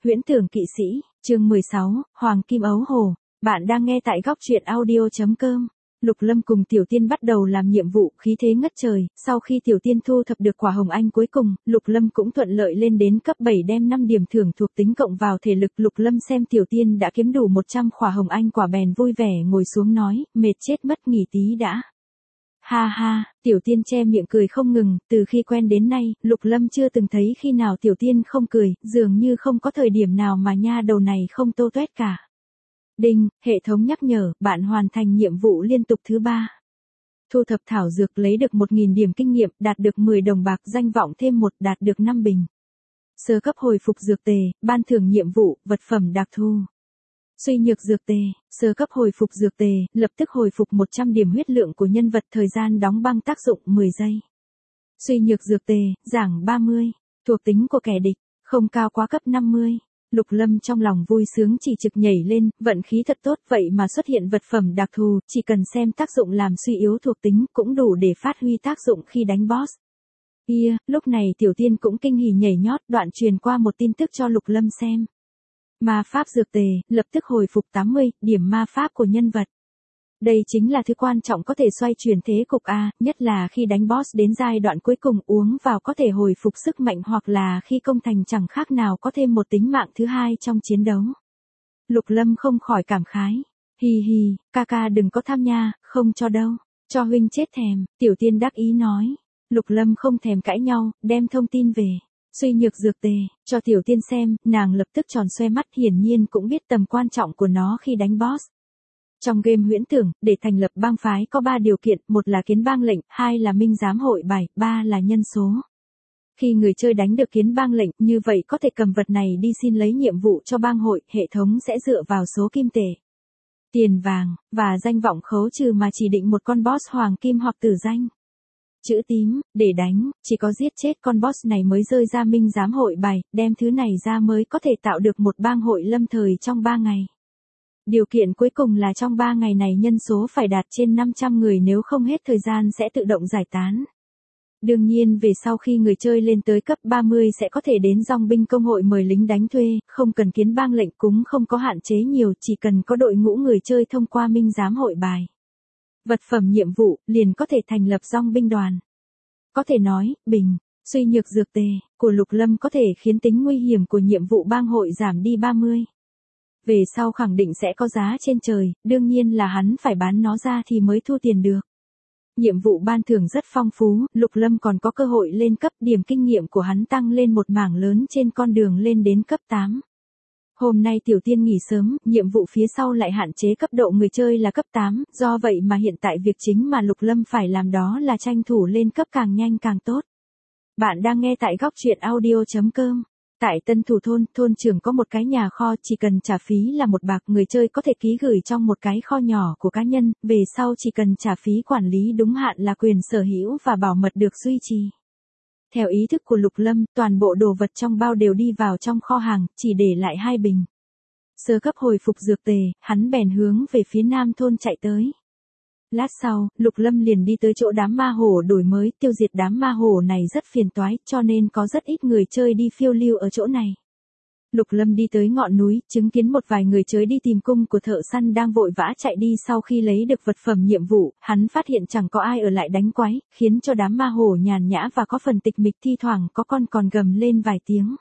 Huyễn Tưởng Kỵ Sĩ, chương 16, Hoàng Kim Ấu Hồ. Bạn đang nghe tại góc truyện audio.com. Lục Lâm cùng Tiểu Tiên bắt đầu làm nhiệm vụ, khí thế ngất trời. Sau khi Tiểu Tiên thu thập được quả hồng anh cuối cùng, Lục Lâm cũng thuận lợi lên đến cấp 7, đem 5 điểm thưởng thuộc tính cộng vào thể lực. Lục Lâm xem Tiểu Tiên đã kiếm đủ 100 quả hồng anh quả bèn vui vẻ ngồi xuống nói, mệt chết mất, nghỉ tí đã. Ha ha, Tiểu Tiên che miệng cười không ngừng, từ khi quen đến nay, Lục Lâm chưa từng thấy khi nào Tiểu Tiên không cười, dường như không có thời điểm nào mà nha đầu này không tô toét cả. Đinh, hệ thống nhắc nhở, bạn hoàn thành nhiệm vụ liên tục thứ 3. Thu thập thảo dược lấy được 1.000 điểm kinh nghiệm, đạt được 10 đồng bạc, danh vọng thêm 1, đạt được 5 bình. Sơ cấp hồi phục dược tề, ban thưởng nhiệm vụ, vật phẩm đặc thù. Suy nhược dược tề, sơ cấp hồi phục dược tề, lập tức hồi phục 100 điểm huyết lượng của nhân vật, thời gian đóng băng tác dụng 10 giây. Suy nhược dược tề, giảng 30, thuộc tính của kẻ địch, không cao quá cấp 50. Lục Lâm trong lòng vui sướng chỉ trực nhảy lên, vận khí thật tốt, vậy mà xuất hiện vật phẩm đặc thù, chỉ cần xem tác dụng làm suy yếu thuộc tính cũng đủ để phát huy tác dụng khi đánh boss. Lúc này Tiểu Tiên cũng kinh hỉ nhảy nhót, đoạn truyền qua một tin tức cho Lục Lâm xem. Ma pháp dược tề, lập tức hồi phục 80 điểm ma pháp của nhân vật. Đây chính là thứ quan trọng có thể xoay chuyển thế cục A, nhất là khi đánh boss đến giai đoạn cuối cùng, uống vào có thể hồi phục sức mạnh, hoặc là khi công thành chẳng khác nào có thêm một tính mạng thứ hai trong chiến đấu. Lục Lâm không khỏi cảm khái. Hi hi, ca đừng có tham nha, không cho đâu, cho huynh chết thèm, Tiểu Tiên đắc ý nói. Lục Lâm không thèm cãi nhau, đem thông tin về suy nhược dược tề cho Tiểu Tiên xem, nàng lập tức tròn xoe mắt, hiển nhiên cũng biết tầm quan trọng của nó khi đánh boss. Trong game Huyễn Tưởng, để thành lập bang phái có 3 điều kiện, 1 là kiến bang lệnh, 2 là minh giám hội bài, 3 là nhân số. Khi người chơi đánh được kiến bang lệnh, như vậy có thể cầm vật này đi xin lấy nhiệm vụ cho bang hội, hệ thống sẽ dựa vào số kim tệ, tiền vàng và danh vọng khấu trừ mà chỉ định một con boss hoàng kim hoặc tử danh. Chữ tím, để đánh, chỉ có giết chết con boss này mới rơi ra minh giám hội bài, đem thứ này ra mới có thể tạo được một bang hội lâm thời trong 3 ngày. Điều kiện cuối cùng là trong 3 ngày này nhân số phải đạt trên 500 người, nếu không hết thời gian sẽ tự động giải tán. Đương nhiên về sau khi người chơi lên tới cấp 30 sẽ có thể đến dòng binh công hội mời lính đánh thuê, không cần kiến bang lệnh, cũng không có hạn chế nhiều, chỉ cần có đội ngũ người chơi thông qua minh giám hội bài. Vật phẩm nhiệm vụ, liền có thể thành lập dòng binh đoàn. Có thể nói, bình, suy nhược dược tề của Lục Lâm có thể khiến tính nguy hiểm của nhiệm vụ bang hội giảm đi 30. Về sau khẳng định sẽ có giá trên trời, đương nhiên là hắn phải bán nó ra thì mới thu tiền được. Nhiệm vụ ban thưởng rất phong phú, Lục Lâm còn có cơ hội lên cấp, điểm kinh nghiệm của hắn tăng lên một mảng lớn trên con đường lên đến cấp 8. Hôm nay Tiểu Tiên nghỉ sớm, nhiệm vụ phía sau lại hạn chế cấp độ người chơi là cấp 8, do vậy mà hiện tại việc chính mà Lục Lâm phải làm đó là tranh thủ lên cấp càng nhanh càng tốt. Bạn đang nghe tại góc truyện audio.com. Tại Tân Thủ thôn trưởng có một cái nhà kho, chỉ cần trả phí là 1 bạc, người chơi có thể ký gửi trong một cái kho nhỏ của cá nhân, về sau chỉ cần trả phí quản lý đúng hạn là quyền sở hữu và bảo mật được duy trì. Theo ý thức của Lục Lâm, toàn bộ đồ vật trong bao đều đi vào trong kho hàng, chỉ để lại 2 bình. Sơ cấp hồi phục dược tề, hắn bèn hướng về phía nam thôn chạy tới. Lát sau, Lục Lâm liền đi tới chỗ đám ma hổ đổi mới, tiêu diệt đám ma hổ này rất phiền toái, cho nên có rất ít người chơi đi phiêu lưu ở chỗ này. Lục Lâm đi tới ngọn núi, chứng kiến một vài người chơi đi tìm cung của thợ săn đang vội vã chạy đi. Sau khi lấy được vật phẩm nhiệm vụ, hắn phát hiện chẳng có ai ở lại đánh quái, khiến cho đám ma hổ nhàn nhã và có phần tịch mịch, thi thoảng có con còn gầm lên vài tiếng.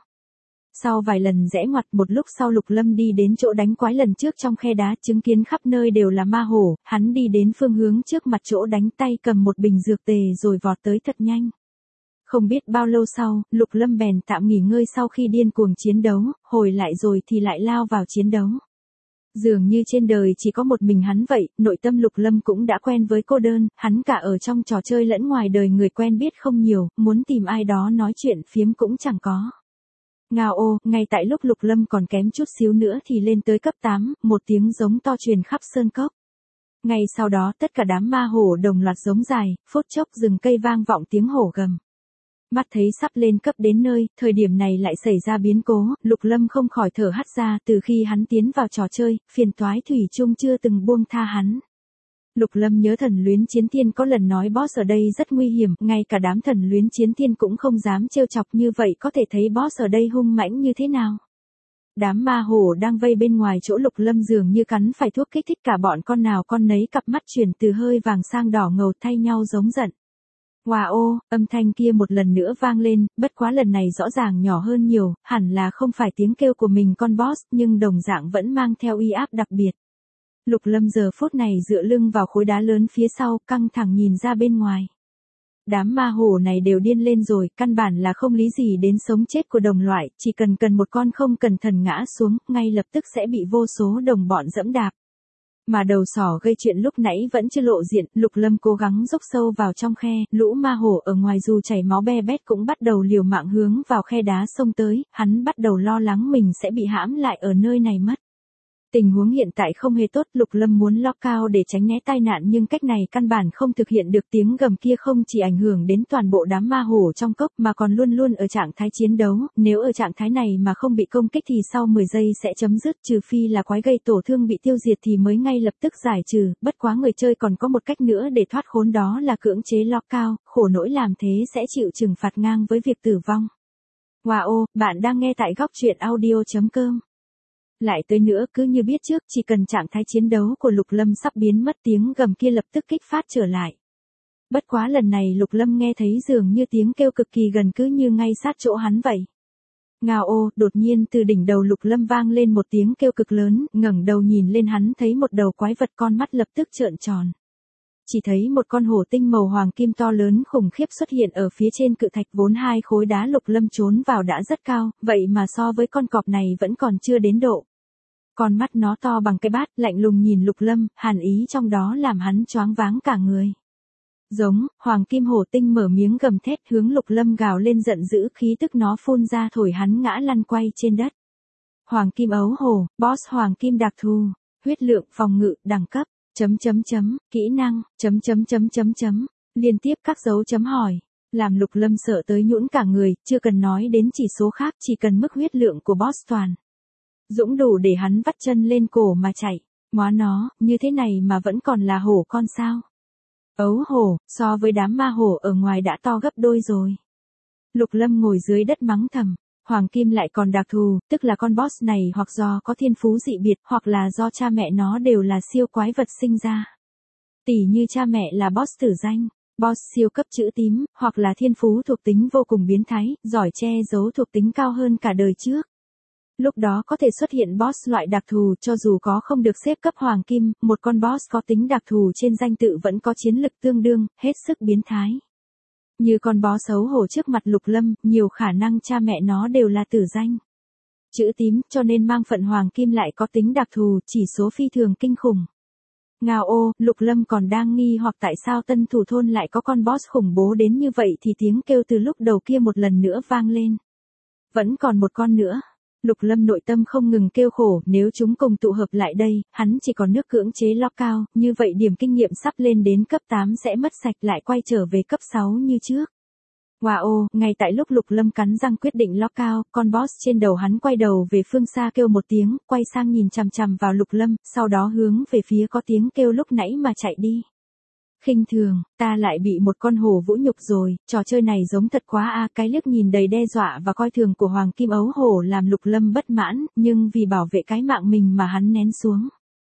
Sau vài lần rẽ ngoặt, một lúc sau Lục Lâm đi đến chỗ đánh quái lần trước trong khe đá, chứng kiến khắp nơi đều là ma hổ, hắn đi đến phương hướng trước mặt chỗ đánh, tay cầm một bình dược tề rồi vọt tới thật nhanh. Không biết bao lâu sau, Lục Lâm bèn tạm nghỉ ngơi sau khi điên cuồng chiến đấu, hồi lại rồi thì lại lao vào chiến đấu. Dường như trên đời chỉ có một mình hắn vậy, nội tâm Lục Lâm cũng đã quen với cô đơn, hắn cả ở trong trò chơi lẫn ngoài đời người quen biết không nhiều, muốn tìm ai đó nói chuyện phiếm cũng chẳng có. Ngao ô, ngay tại lúc Lục Lâm còn kém chút xíu nữa thì lên tới cấp 8, một tiếng giống to truyền khắp sơn cốc. Ngay sau đó tất cả đám ma hổ đồng loạt giống dài, phút chốc rừng cây vang vọng tiếng hổ gầm. Mắt thấy sắp lên cấp đến nơi, thời điểm này lại xảy ra biến cố, Lục Lâm không khỏi thở hắt ra, từ khi hắn tiến vào trò chơi, phiền toái thủy chung chưa từng buông tha hắn. Lục Lâm nhớ Thần Luyến Chiến Thiên có lần nói boss ở đây rất nguy hiểm, ngay cả đám Thần Luyến Chiến Thiên cũng không dám trêu chọc, như vậy có thể thấy boss ở đây hung mãnh như thế nào. Đám ma hổ đang vây bên ngoài chỗ Lục Lâm dường như cắn phải thuốc kích thích, cả bọn con nào con nấy cặp mắt chuyển từ hơi vàng sang đỏ ngầu thay nhau giống giận. Wow, âm thanh kia một lần nữa vang lên, bất quá lần này rõ ràng nhỏ hơn nhiều, hẳn là không phải tiếng kêu của mình con boss, nhưng đồng dạng vẫn mang theo uy áp đặc biệt. Lục Lâm giờ phút này dựa lưng vào khối đá lớn phía sau, căng thẳng nhìn ra bên ngoài. Đám ma hổ này đều điên lên rồi, căn bản là không lý gì đến sống chết của đồng loại, chỉ cần một con không cẩn thận ngã xuống, ngay lập tức sẽ bị vô số đồng bọn dẫm đạp. Mà đầu sỏ gây chuyện lúc nãy vẫn chưa lộ diện, Lục Lâm cố gắng dốc sâu vào trong khe, lũ ma hổ ở ngoài dù chảy máu be bét cũng bắt đầu liều mạng hướng vào khe đá xông tới, hắn bắt đầu lo lắng mình sẽ bị hãm lại ở nơi này mất. Tình huống hiện tại không hề tốt, Lục Lâm muốn ló cao để tránh né tai nạn nhưng cách này căn bản không thực hiện được. Tiếng gầm kia không chỉ ảnh hưởng đến toàn bộ đám ma hổ trong cốc mà còn luôn luôn ở trạng thái chiến đấu, nếu ở trạng thái này mà không bị công kích thì sau 10 giây sẽ chấm dứt, trừ phi là quái gây tổn thương bị tiêu diệt thì mới ngay lập tức giải trừ, bất quá người chơi còn có một cách nữa để thoát khốn, đó là cưỡng chế ló cao, khổ nỗi làm thế sẽ chịu trừng phạt ngang với việc tử vong. Wow, bạn đang nghe tại góc truyện audio.com. Lại tới nữa, cứ như biết trước, chỉ cần trạng thái chiến đấu của Lục Lâm sắp biến mất, tiếng gầm kia lập tức kích phát trở lại. Bất quá lần này Lục Lâm nghe thấy dường như tiếng kêu cực kỳ gần, cứ như ngay sát chỗ hắn vậy. Ngao ô, đột nhiên từ đỉnh đầu Lục Lâm vang lên một tiếng kêu cực lớn, ngẩng đầu nhìn lên hắn thấy một đầu quái vật, con mắt lập tức trợn tròn. Chỉ thấy một con hổ tinh màu hoàng kim to lớn khủng khiếp xuất hiện ở phía trên cự thạch, vốn hai khối đá Lục Lâm trốn vào đã rất cao, vậy mà so với con cọp này vẫn còn chưa đến độ. Con mắt nó to bằng cái bát, lạnh lùng nhìn Lục Lâm, hàn ý trong đó làm hắn choáng váng cả người. Giống, hoàng kim hổ tinh mở miếng gầm thét hướng Lục Lâm gào lên giận dữ, khí tức nó phun ra thổi hắn ngã lăn quay trên đất. Hoàng kim ấu hổ, boss hoàng kim đặc thù, huyết lượng, phòng ngự, đẳng cấp, kỹ năng, liên tiếp các dấu chấm hỏi. Làm Lục Lâm sợ tới nhũn cả người, chưa cần nói đến chỉ số khác, chỉ cần mức huyết lượng của boss toàn dũng đủ để hắn vắt chân lên cổ mà chạy. Móa nó, như thế này mà vẫn còn là hổ con sao? Ấu hổ, so với đám ma hổ ở ngoài đã to gấp đôi rồi. Lục Lâm ngồi dưới đất mắng thầm, hoàng kim lại còn đặc thù, tức là con boss này hoặc do có thiên phú dị biệt, hoặc là do cha mẹ nó đều là siêu quái vật sinh ra. Tỉ như cha mẹ là boss tử danh, boss siêu cấp chữ tím, hoặc là thiên phú thuộc tính vô cùng biến thái, giỏi che giấu thuộc tính cao hơn cả đời trước. Lúc đó có thể xuất hiện boss loại đặc thù, cho dù có không được xếp cấp hoàng kim, một con boss có tính đặc thù trên danh tự vẫn có chiến lực tương đương, hết sức biến thái. Như con boss xấu hổ trước mặt Lục Lâm, nhiều khả năng cha mẹ nó đều là tử danh chữ tím, cho nên mang phận hoàng kim lại có tính đặc thù, chỉ số phi thường kinh khủng. Ngao ô, Lục Lâm còn đang nghi hoặc tại sao tân thủ thôn lại có con boss khủng bố đến như vậy thì tiếng kêu từ lúc đầu kia một lần nữa vang lên. Vẫn còn một con nữa. Lục Lâm nội tâm không ngừng kêu khổ, nếu chúng cùng tụ hợp lại đây, hắn chỉ còn nước cưỡng chế ló cao, như vậy điểm kinh nghiệm sắp lên đến cấp 8 sẽ mất sạch, lại quay trở về cấp 6 như trước. Wow, ngay tại lúc Lục Lâm cắn răng quyết định ló cao, con boss trên đầu hắn quay đầu về phương xa kêu một tiếng, quay sang nhìn chằm chằm vào Lục Lâm, sau đó hướng về phía có tiếng kêu lúc nãy mà chạy đi. Khinh thường, ta lại bị một con hổ vũ nhục rồi, trò chơi này giống thật quá a. Cái liếc nhìn đầy đe dọa và coi thường của hoàng kim ấu hổ làm Lục Lâm bất mãn, nhưng vì bảo vệ cái mạng mình mà hắn nén xuống.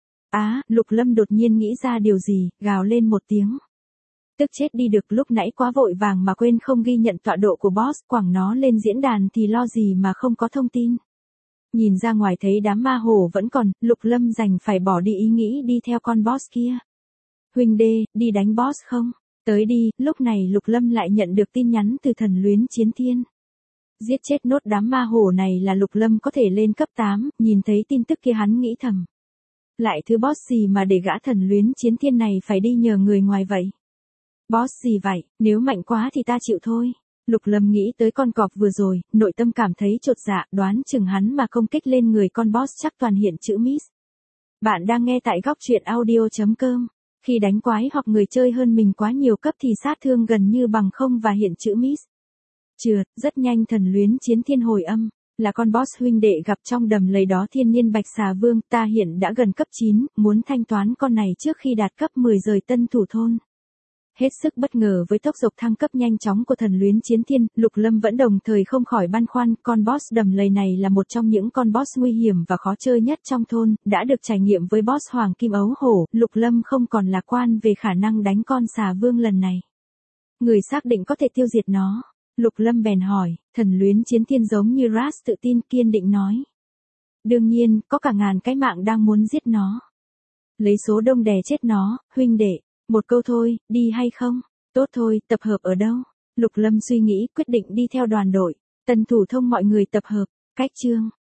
Lục Lâm đột nhiên nghĩ ra điều gì, gào lên một tiếng. Tức chết đi được, lúc nãy quá vội vàng mà quên không ghi nhận tọa độ của boss, quẳng nó lên diễn đàn thì lo gì mà không có thông tin. Nhìn ra ngoài thấy đám ma hổ vẫn còn, Lục Lâm đành phải bỏ đi ý nghĩ đi theo con boss kia. Huynh đê, đi đánh boss không? Tới đi. Lúc này Lục Lâm lại nhận được tin nhắn từ Thần Luyến Chiến Thiên. Giết chết nốt đám ma hổ này là Lục Lâm có thể lên cấp 8, nhìn thấy tin tức kia hắn nghĩ thầm. Lại thứ boss gì mà để gã Thần Luyến Chiến Thiên này phải đi nhờ người ngoài vậy? Boss gì vậy, nếu mạnh quá thì ta chịu thôi. Lục Lâm nghĩ tới con cọp vừa rồi, nội tâm cảm thấy chột dạ, đoán chừng hắn mà công kích lên người con boss chắc toàn hiện chữ miss. Bạn đang nghe tại góc truyện audio.com. Khi đánh quái hoặc người chơi hơn mình quá nhiều cấp thì sát thương gần như bằng không và hiện chữ miss. Trượt, rất nhanh Thần Luyến Chiến Thiên hồi âm, là con boss huynh đệ gặp trong đầm lầy đó thiên nhiên bạch xà vương, ta hiện đã gần cấp 9, muốn thanh toán con này trước khi đạt cấp 10 rời tân thủ thôn. Hết sức bất ngờ với tốc độ thăng cấp nhanh chóng của thần luyến chiến thiên, Lục Lâm vẫn đồng thời không khỏi băn khoăn, con boss đầm lầy này là một trong những con boss nguy hiểm và khó chơi nhất trong thôn, đã được trải nghiệm với boss Hoàng Kim Ấu Hổ, Lục Lâm không còn lạc quan về khả năng đánh con xà vương lần này. Người xác định có thể tiêu diệt nó. Lục Lâm bèn hỏi, thần luyến chiến thiên giống như Ras tự tin kiên định nói. Đương nhiên, có cả ngàn cái mạng đang muốn giết nó. Lấy số đông đè chết nó, huynh đệ. Một câu thôi, đi hay không? Tốt thôi, tập hợp ở đâu? Lục Lâm suy nghĩ quyết định đi theo đoàn đội. Tần Thủ Thông mọi người tập hợp. Cách chương.